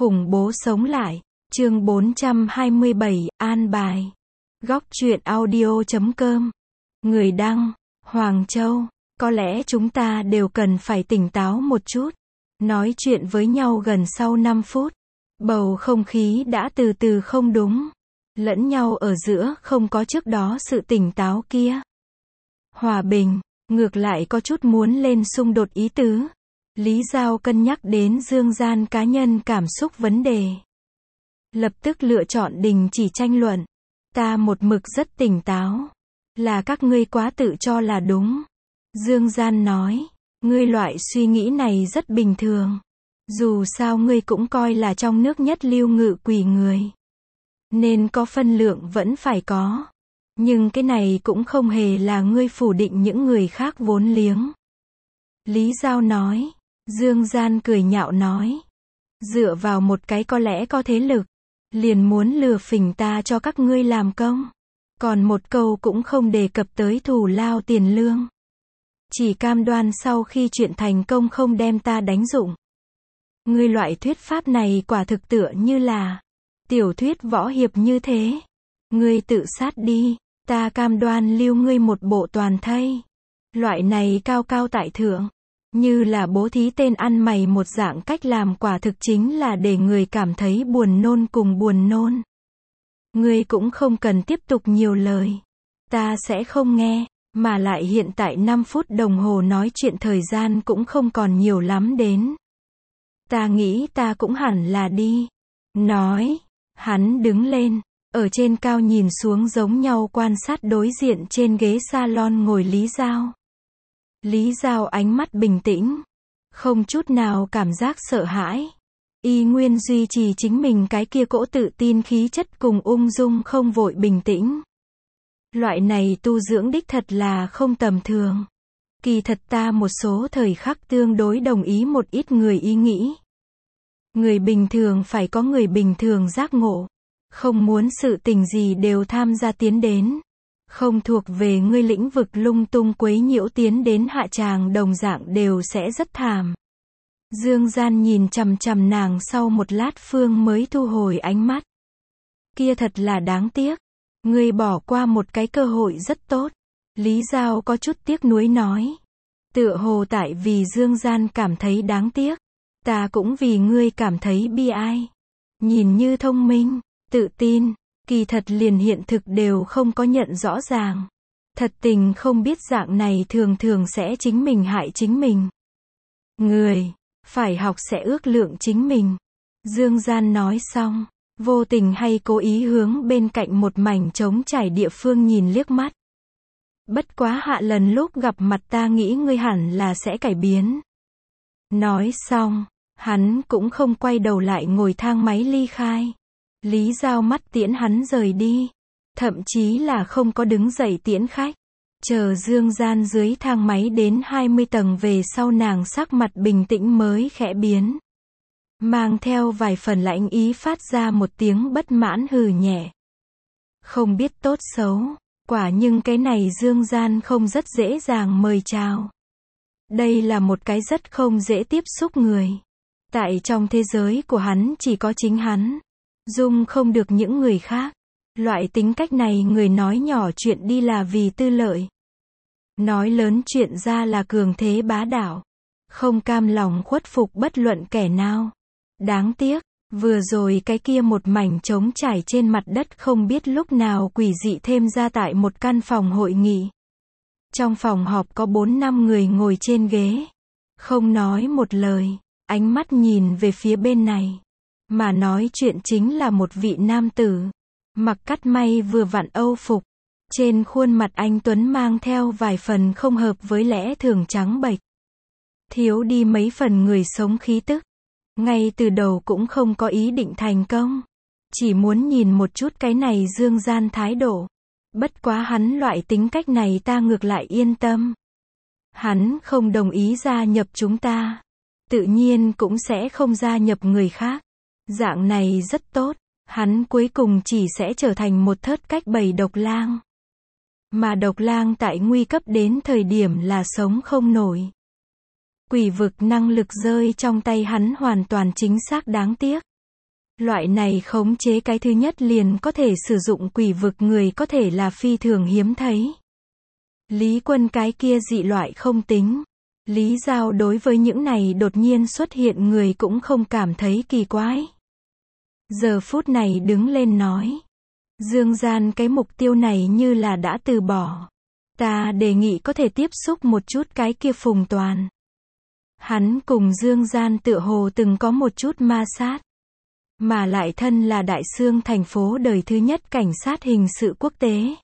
Khủng bố sống lại. Chương 427, an bài. Góc truyện audio.com. Người đăng, Hoàng Châu. Có lẽ chúng ta đều cần phải tỉnh táo một chút. Nói chuyện với nhau gần sau 5 phút. Bầu không khí đã từ từ không đúng. Lẫn nhau ở giữa không có trước đó sự tỉnh táo kia. Hòa bình, ngược lại có chút muốn lên xung đột ý tứ. Lý Giao cân nhắc đến dương gian cá nhân cảm xúc vấn đề. Lập tức lựa chọn đình chỉ tranh luận. Ta một mực rất tỉnh táo. Là các ngươi quá tự cho là đúng. Dương gian nói. Ngươi loại suy nghĩ này rất bình thường. Dù sao ngươi cũng coi là trong nước nhất lưu ngự quỷ người. Nên có phân lượng vẫn phải có. Nhưng cái này cũng không hề là ngươi phủ định những người khác vốn liếng. Lý Giao nói. Dương gian cười nhạo nói. Dựa vào một cái có lẽ có thế lực. Liền muốn lừa phỉnh ta cho các ngươi làm công. Còn một câu cũng không đề cập tới thù lao tiền lương. Chỉ cam đoan sau khi chuyện thành công không đem ta đánh dụng. Ngươi loại thuyết pháp này quả thực tựa như là tiểu thuyết võ hiệp như thế. Ngươi tự sát đi, ta cam đoan lưu ngươi một bộ toàn thây. Loại này cao cao tại thượng, như là bố thí tên ăn mày một dạng cách làm quả thực chính là để người cảm thấy buồn nôn cùng buồn nôn. Ngươi cũng không cần tiếp tục nhiều lời. Ta sẽ không nghe, mà lại hiện tại 5 phút đồng hồ nói chuyện thời gian cũng không còn nhiều lắm đến. Ta nghĩ ta cũng hẳn là đi. Nói, hắn đứng lên, ở trên cao nhìn xuống giống nhau quan sát đối diện trên ghế salon ngồi Lý Giao. Lý Giao ánh mắt bình tĩnh, không chút nào cảm giác sợ hãi. Y nguyên duy trì chính mình cái kia cỗ tự tin khí chất cùng ung dung không vội bình tĩnh. Loại này tu dưỡng đích thật là không tầm thường. Kỳ thật ta một số thời khắc tương đối đồng ý một ít người ý nghĩ. Người bình thường phải có người bình thường giác ngộ. Không muốn sự tình gì đều tham gia tiến đến. Không thuộc về ngươi lĩnh vực lung tung quấy nhiễu tiến đến hạ tràng đồng dạng đều sẽ rất thảm. Dương gian nhìn chằm chằm nàng sau một lát phương mới thu hồi ánh mắt. Kia thật là đáng tiếc. Ngươi bỏ qua một cái cơ hội rất tốt. Lý Giao có chút tiếc nuối nói. Tựa hồ tại vì Dương gian cảm thấy đáng tiếc. Ta cũng vì ngươi cảm thấy bi ai. Nhìn như thông minh, tự tin, kỳ thật liền hiện thực đều không có nhận rõ ràng. Thật tình không biết dạng này thường thường sẽ chính mình hại chính mình. Người, phải học sẽ ước lượng chính mình. Dương gian nói xong, vô tình hay cố ý hướng bên cạnh một mảnh trống trải địa phương nhìn liếc mắt. Bất quá hạ lần lúc gặp mặt ta nghĩ ngươi hẳn là sẽ cải biến. Nói xong, hắn cũng không quay đầu lại ngồi thang máy ly khai. Lý Giao mắt tiễn hắn rời đi. Thậm chí là không có đứng dậy tiễn khách. Chờ Dương gian dưới thang máy đến 20 tầng về sau nàng sắc mặt bình tĩnh mới khẽ biến. Mang theo vài phần lãnh ý phát ra một tiếng bất mãn hừ nhẹ. Không biết tốt xấu. Quả nhưng cái này Dương gian không rất dễ dàng mời chào. Đây là một cái rất không dễ tiếp xúc người. Tại trong thế giới của hắn chỉ có chính hắn. Dung không được những người khác. Loại tính cách này người nói nhỏ chuyện đi là vì tư lợi. Nói lớn chuyện ra là cường thế bá đạo. Không cam lòng khuất phục bất luận kẻ nào. Đáng tiếc, vừa rồi cái kia một mảnh trống trải trên mặt đất không biết lúc nào quỷ dị thêm ra tại một căn phòng hội nghị. Trong phòng họp có 4-5 người ngồi trên ghế. Không nói một lời, ánh mắt nhìn về phía bên này. Mà nói chuyện chính là một vị nam tử. Mặc cắt may vừa vặn âu phục. Trên khuôn mặt anh tuấn mang theo vài phần không hợp với lẽ thường trắng bệch. Thiếu đi mấy phần người sống khí tức. Ngay từ đầu cũng không có ý định thành công. Chỉ muốn nhìn một chút cái này Dương gian thái độ. Bất quá hắn loại tính cách này ta ngược lại yên tâm. Hắn không đồng ý gia nhập chúng ta. Tự nhiên cũng sẽ không gia nhập người khác. Dạng này rất tốt. Hắn cuối cùng chỉ sẽ trở thành một thớt cách bầy độc lang. Mà độc lang tại nguy cấp đến thời điểm là sống không nổi. Quỷ vực năng lực rơi trong tay hắn hoàn toàn chính xác đáng tiếc. Loại này khống chế cái thứ nhất liền có thể sử dụng quỷ vực người có thể là phi thường hiếm thấy. Lý Quân cái kia dị loại không tính. Lý Giao đối với những này đột nhiên xuất hiện người cũng không cảm thấy kỳ quái. Giờ phút này đứng lên nói. Dương Gian cái mục tiêu này như là đã từ bỏ. Ta đề nghị có thể tiếp xúc một chút cái kia Phùng Toàn. Hắn cùng Dương Gian tựa hồ từng có một chút ma sát. Mà lại thân là Đại Xương thành phố đời thứ nhất cảnh sát hình sự quốc tế.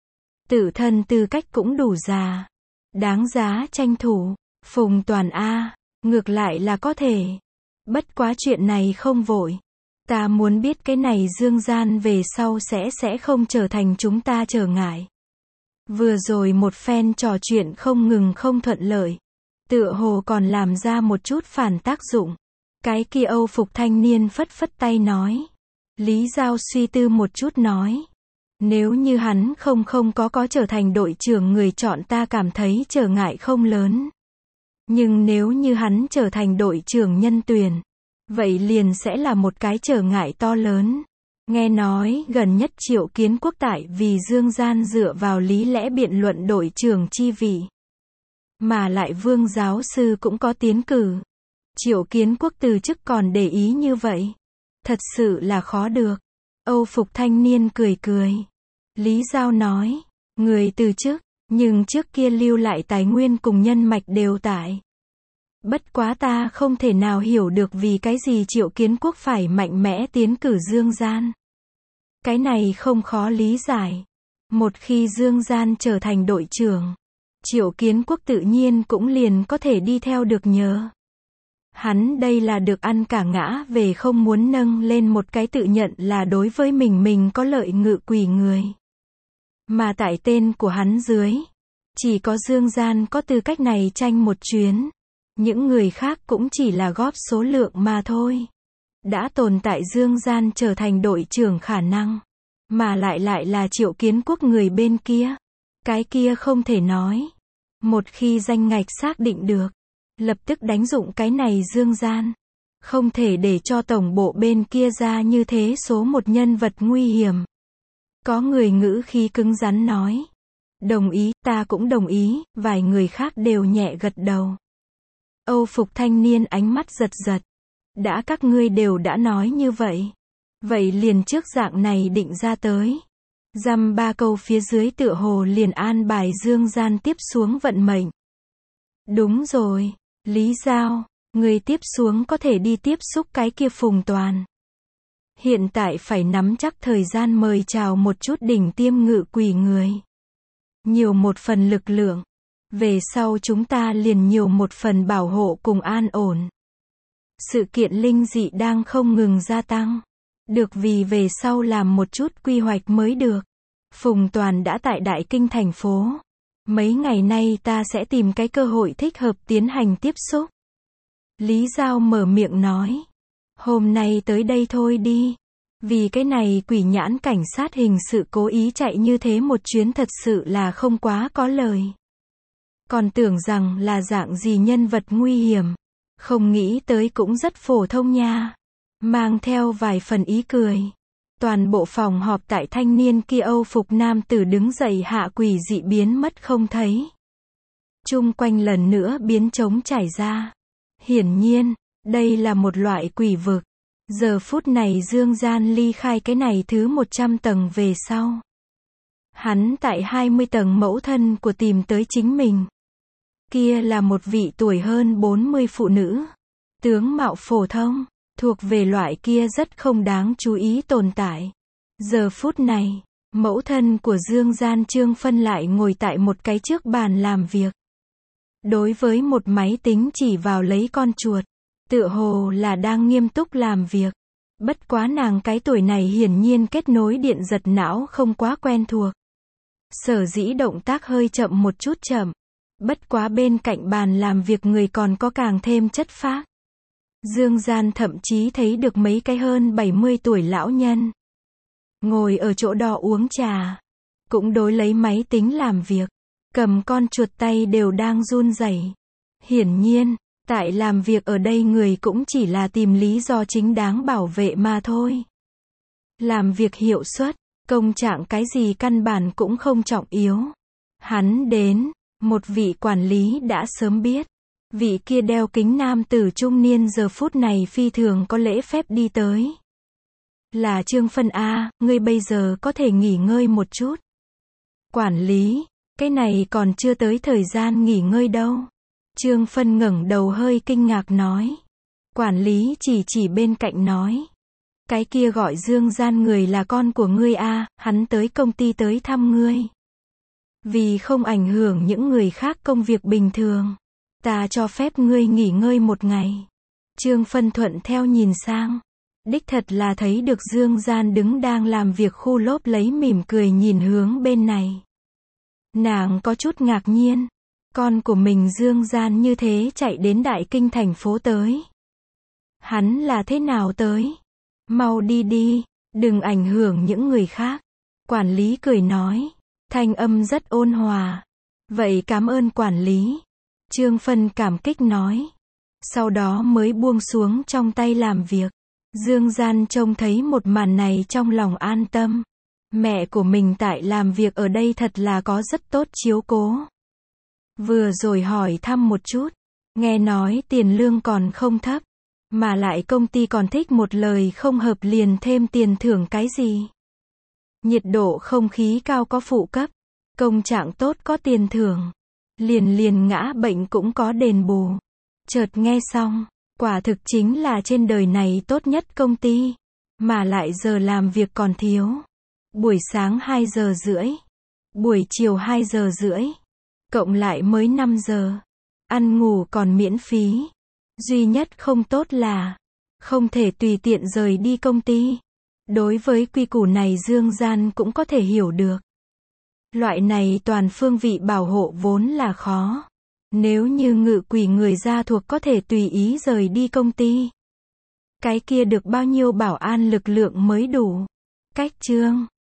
Tự thân tư cách cũng đủ già. Đáng giá tranh thủ. Phùng Toàn A, ngược lại là có thể. Bất quá chuyện này không vội. Ta muốn biết cái này Dương Gian về sau sẽ không trở thành chúng ta trở ngại. Vừa rồi một phen trò chuyện không ngừng không thuận lợi. Tựa hồ còn làm ra một chút phản tác dụng. Cái kia Âu phục thanh niên phất phất tay nói. Lý Giao suy tư một chút nói. Nếu như hắn không có trở thành đội trưởng người chọn ta cảm thấy trở ngại không lớn. Nhưng nếu như hắn trở thành đội trưởng nhân tuyển, vậy liền sẽ là một cái trở ngại to lớn. Nghe nói gần nhất Triệu Kiến Quốc tại vì Dương Gian dựa vào lý lẽ biện luận đội trưởng chi vị. Mà lại Vương giáo sư cũng có tiến cử. Triệu Kiến Quốc từ chức còn để ý như vậy. Thật sự là khó được. Âu phục thanh niên cười cười. Lý Giao nói, người từ chức, nhưng trước kia lưu lại tài nguyên cùng nhân mạch đều tại. Bất quá ta không thể nào hiểu được vì cái gì Triệu Kiến Quốc phải mạnh mẽ tiến cử Dương Gian. Cái này không khó lý giải. Một khi Dương Gian trở thành đội trưởng, Triệu Kiến Quốc tự nhiên cũng liền có thể đi theo được nhờ. Hắn đây là được ăn cả ngã về không muốn nâng lên một cái tự nhận là đối với mình có lợi ngự quỷ người. Mà tại tên của hắn dưới, chỉ có Dương Gian có tư cách này tranh một chuyến. Những người khác cũng chỉ là góp số lượng mà thôi. Đã tồn tại Dương Gian trở thành đội trưởng khả năng. Mà lại là Triệu Kiến Quốc người bên kia. Cái kia không thể nói. Một khi danh ngạch xác định được, lập tức đánh dụng cái này Dương Gian. Không thể để cho tổng bộ bên kia ra như thế số một nhân vật nguy hiểm. Có người ngữ khí cứng rắn nói. Đồng ý, ta cũng đồng ý, vài người khác đều nhẹ gật đầu. Âu phục thanh niên ánh mắt giật giật. Đã các ngươi đều đã nói như vậy. Vậy liền trước dạng này định ra tới. Dăm ba câu phía dưới tựa hồ liền an bài Dương Gian tiếp xuống vận mệnh. Đúng rồi, Lý Giao, người tiếp xuống có thể đi tiếp xúc cái kia Phùng Toàn. Hiện tại phải nắm chắc thời gian mời chào một chút đỉnh tiêm ngự quỷ người. Nhiều một phần lực lượng. Về sau chúng ta liền nhiều một phần bảo hộ cùng an ổn. Sự kiện linh dị đang không ngừng gia tăng. Được vì về sau làm một chút quy hoạch mới được. Phùng Toàn đã tại Đại Kinh thành phố. Mấy ngày nay ta sẽ tìm cái cơ hội thích hợp tiến hành tiếp xúc. Lý Giao mở miệng nói. Hôm nay tới đây thôi đi. Vì cái này quỷ nhãn cảnh sát hình sự cố ý chạy như thế một chuyến thật sự là không quá có lời. Còn tưởng rằng là dạng gì nhân vật nguy hiểm. Không nghĩ tới cũng rất phổ thông nha. Mang theo vài phần ý cười. Toàn bộ phòng họp tại thanh niên kia Âu phục nam tử đứng dậy hạ quỷ dị biến mất không thấy. Chung quanh lần nữa biến trống trải ra. Hiển nhiên, đây là một loại quỷ vực. Giờ phút này Dương Gian ly khai cái này thứ 100 tầng về sau. Hắn tại 20 tầng mẫu thân của tìm tới chính mình. Kia là một vị tuổi hơn 40 phụ nữ. Tướng mạo phổ thông, thuộc về loại kia rất không đáng chú ý tồn tại. Giờ phút này, mẫu thân của Dương Gian Trương Phân lại ngồi tại một cái trước bàn làm việc. Đối với một máy tính chỉ vào lấy con chuột. Tựa hồ là đang nghiêm túc làm việc. Bất quá nàng cái tuổi này hiển nhiên kết nối điện giật não không quá quen thuộc. Sở dĩ động tác hơi chậm một chút chậm. Bất quá bên cạnh bàn làm việc người còn có càng thêm chất phác. Dương Gian thậm chí thấy được mấy cái hơn 70 tuổi lão nhân. Ngồi ở chỗ đó uống trà. Cũng đối lấy máy tính làm việc. Cầm con chuột tay đều đang run rẩy. Hiển nhiên, Tại làm việc ở đây người cũng chỉ là tìm lý do chính đáng bảo vệ mà thôi. Làm việc hiệu suất, công trạng cái gì căn bản cũng không trọng yếu. Hắn đến, một vị quản lý đã sớm biết. Vị kia đeo kính nam tử trung niên giờ phút này phi thường có lễ phép đi tới. Là Trương Phân A, ngươi bây giờ có thể nghỉ ngơi một chút. Quản lý, cái này còn chưa tới thời gian nghỉ ngơi đâu. Trương Phân ngẩng đầu hơi kinh ngạc nói. Quản lý chỉ bên cạnh nói. Cái kia gọi Dương Gian người là con của ngươi a, hắn tới công ty tới thăm ngươi. Vì không ảnh hưởng những người khác công việc bình thường, ta cho phép ngươi nghỉ ngơi một ngày. Trương Phân thuận theo nhìn sang. Đích thật là thấy được Dương Gian đứng đang làm việc khu lốp lấy mỉm cười nhìn hướng bên này. Nàng có chút ngạc nhiên. Con của mình Dương Gian như thế chạy đến Đại Kinh thành phố tới. Hắn là thế nào tới? Mau đi đi, đừng ảnh hưởng những người khác. Quản lý cười nói. Thanh âm rất ôn hòa. Vậy cảm ơn quản lý. Trương Phân cảm kích nói. Sau đó mới buông xuống trong tay làm việc. Dương Gian trông thấy một màn này trong lòng an tâm. Mẹ của mình tại làm việc ở đây thật là có rất tốt chiếu cố. Vừa rồi hỏi thăm một chút. Nghe nói tiền lương còn không thấp. Mà lại công ty còn thích một lời không hợp liền thêm tiền thưởng cái gì. Nhiệt độ không khí cao có phụ cấp. Công trạng tốt có tiền thưởng. Liền ngã bệnh cũng có đền bù. Chợt nghe xong, quả thực chính là trên đời này tốt nhất công ty. Mà lại giờ làm việc còn thiếu. Buổi sáng 2 giờ rưỡi. Buổi chiều 2 giờ rưỡi. Cộng lại mới 5 giờ. Ăn ngủ còn miễn phí. Duy nhất không tốt là không thể tùy tiện rời đi công ty. Đối với quy củ này Dương Gian cũng có thể hiểu được. Loại này toàn phương vị bảo hộ vốn là khó. Nếu như Ngự Quỷ người gia thuộc có thể tùy ý rời đi công ty. Cái kia được bao nhiêu bảo an lực lượng mới đủ. Cách chương